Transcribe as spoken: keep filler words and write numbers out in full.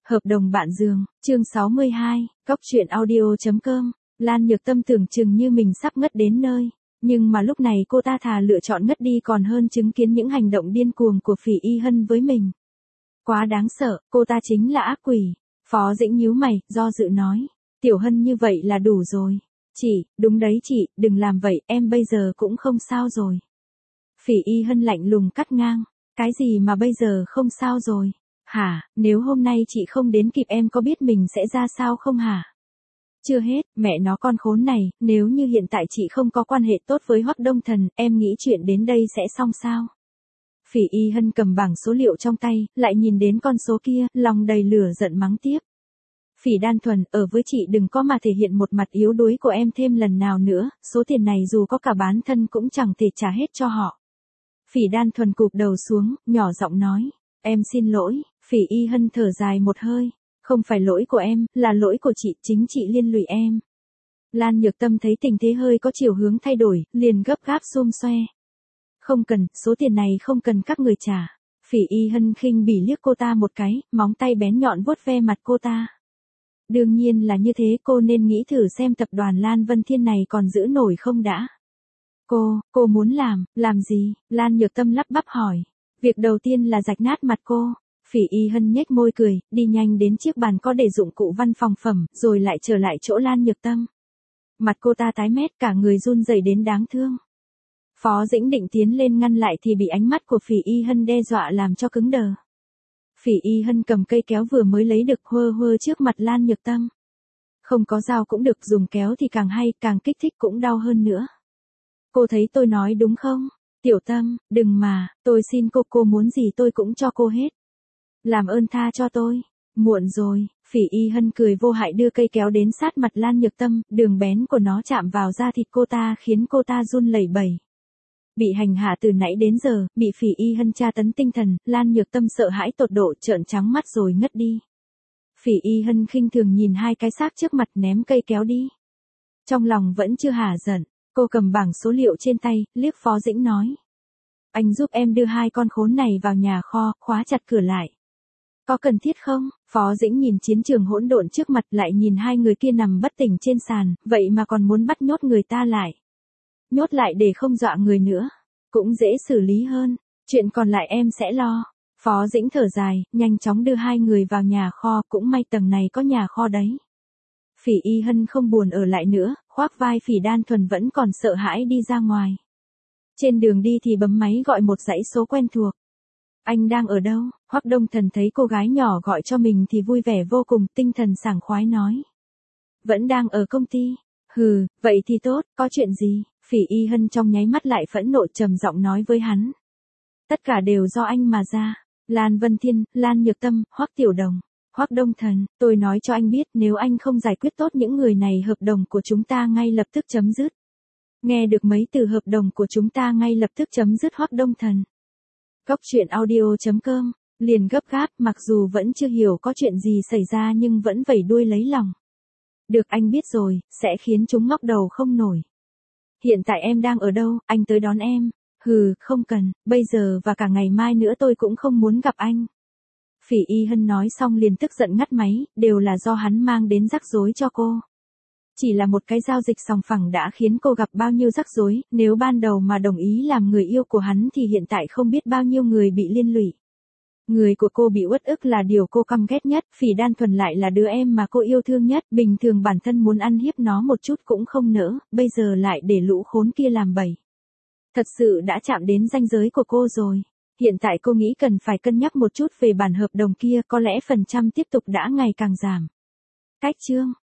Hợp đồng bạn giường, chương sáu mươi hai, Cóc truyện audio chấm com. Lan Nhược Tâm tưởng chừng như mình sắp ngất đến nơi, nhưng mà lúc này cô ta thà lựa chọn ngất đi còn hơn chứng kiến những hành động điên cuồng của Phỉ Y Hân với mình. Quá đáng sợ, cô ta chính là ác quỷ. Phó Dĩnh nhíu mày, do dự nói, Tiểu Hân như vậy là đủ rồi. Chị, đúng đấy chị, đừng làm vậy, em bây giờ cũng không sao rồi. Phỉ Y Hân lạnh lùng cắt ngang, cái gì mà bây giờ không sao rồi? Hả, nếu hôm nay chị không đến kịp em có biết mình sẽ ra sao không hả? Chưa hết, mẹ nó con khốn này, nếu như hiện tại chị không có quan hệ tốt với Hoắc Đông Thần, em nghĩ chuyện đến đây sẽ xong sao? Phỉ Y Hân cầm bảng số liệu trong tay, lại nhìn đến con số kia, lòng đầy lửa giận mắng tiếp. Phỉ Đan Thuần, ở với chị đừng có mà thể hiện một mặt yếu đuối của em thêm lần nào nữa, số tiền này dù có cả bán thân cũng chẳng thể trả hết cho họ. Phỉ Đan Thuần cụp đầu xuống, nhỏ giọng nói, em xin lỗi. Phỉ Y Hân thở dài một hơi, không phải lỗi của em, là lỗi của chị, chính chị liên lụy em. Lan Nhược Tâm thấy tình thế hơi có chiều hướng thay đổi, liền gấp gáp xum xoe. Không cần, số tiền này không cần các người trả. Phỉ Y Hân khinh bỉ liếc cô ta một cái, móng tay bén nhọn vuốt ve mặt cô ta. Đương nhiên là như thế, cô nên nghĩ thử xem tập đoàn Lan Vân Thiên này còn giữ nổi không đã. Cô, cô muốn làm, làm gì? Lan Nhược Tâm lắp bắp hỏi. Việc đầu tiên là rạch nát mặt cô. Phỉ Y Hân nhếch môi cười, đi nhanh đến chiếc bàn có để dụng cụ văn phòng phẩm, rồi lại trở lại chỗ Lan Nhược Tâm. Mặt cô ta tái mét, cả người run rẩy đến đáng thương. Phó Dĩnh định tiến lên ngăn lại thì bị ánh mắt của Phỉ Y Hân đe dọa làm cho cứng đờ. Phỉ Y Hân cầm cây kéo vừa mới lấy được hơ hơ trước mặt Lan Nhược Tâm. Không có dao cũng được, dùng kéo thì càng hay, càng kích thích cũng đau hơn nữa. Cô thấy tôi nói đúng không? Tiểu Tâm, đừng mà, tôi xin cô, cô muốn gì tôi cũng cho cô hết. Làm ơn tha cho tôi. Muộn rồi, Phỉ Y Hân cười vô hại đưa cây kéo đến sát mặt Lan Nhược Tâm, đường bén của nó chạm vào da thịt cô ta khiến cô ta run lẩy bẩy. Bị hành hạ từ nãy đến giờ, bị Phỉ Y Hân tra tấn tinh thần, Lan Nhược Tâm sợ hãi tột độ trợn trắng mắt rồi ngất đi. Phỉ Y Hân khinh thường nhìn hai cái xác trước mặt ném cây kéo đi. Trong lòng vẫn chưa hả giận, cô cầm bảng số liệu trên tay, liếc Phó Dĩnh nói. Anh giúp em đưa hai con khốn này vào nhà kho, khóa chặt cửa lại. Có cần thiết không? Phó Dĩnh nhìn chiến trường hỗn độn trước mặt lại nhìn hai người kia nằm bất tỉnh trên sàn, vậy mà còn muốn bắt nhốt người ta lại. Nhốt lại để không dọa người nữa, cũng dễ xử lý hơn, chuyện còn lại em sẽ lo. Phó Dĩnh thở dài, nhanh chóng đưa hai người vào nhà kho, cũng may tầng này có nhà kho đấy. Phỉ Y Hân không buồn ở lại nữa, khoác vai Phỉ Đan Thuần vẫn còn sợ hãi đi ra ngoài. Trên đường đi thì bấm máy gọi một dãy số quen thuộc. Anh đang ở đâu? Hoắc Đông Thần thấy cô gái nhỏ gọi cho mình thì vui vẻ vô cùng, tinh thần sảng khoái nói. Vẫn đang ở công ty. Hừ, vậy thì tốt, có chuyện gì? Phỉ Y Hân trong nháy mắt lại phẫn nộ trầm giọng nói với hắn. Tất cả đều do anh mà ra. Lan Vân Thiên, Lan Nhược Tâm, Hoắc Tiểu Đồng, Hoắc Đông Thần, tôi nói cho anh biết nếu anh không giải quyết tốt những người này hợp đồng của chúng ta ngay lập tức chấm dứt. Nghe được mấy từ hợp đồng của chúng ta ngay lập tức chấm dứt Hoắc Đông Thần. Cóc truyện audio chấm com, liền gấp gáp mặc dù vẫn chưa hiểu có chuyện gì xảy ra nhưng vẫn vẩy đuôi lấy lòng. Được anh biết rồi, sẽ khiến chúng ngóc đầu không nổi. Hiện tại em đang ở đâu, anh tới đón em. Hừ, không cần, bây giờ và cả ngày mai nữa tôi cũng không muốn gặp anh. Phỉ Y Hân nói xong liền tức giận ngắt máy, đều là do hắn mang đến rắc rối cho cô. Chỉ là một cái giao dịch sòng phẳng đã khiến cô gặp bao nhiêu rắc rối, nếu ban đầu mà đồng ý làm người yêu của hắn thì hiện tại không biết bao nhiêu người bị liên lụy. Người của cô bị uất ức là điều cô căm ghét nhất, Phỉ Đan Thuần lại là đứa em mà cô yêu thương nhất, bình thường bản thân muốn ăn hiếp nó một chút cũng không nỡ, bây giờ lại để lũ khốn kia làm bậy. Thật sự đã chạm đến ranh giới của cô rồi. Hiện tại cô nghĩ cần phải cân nhắc một chút về bản hợp đồng kia, có lẽ phần trăm tiếp tục đã ngày càng giảm. Cách chương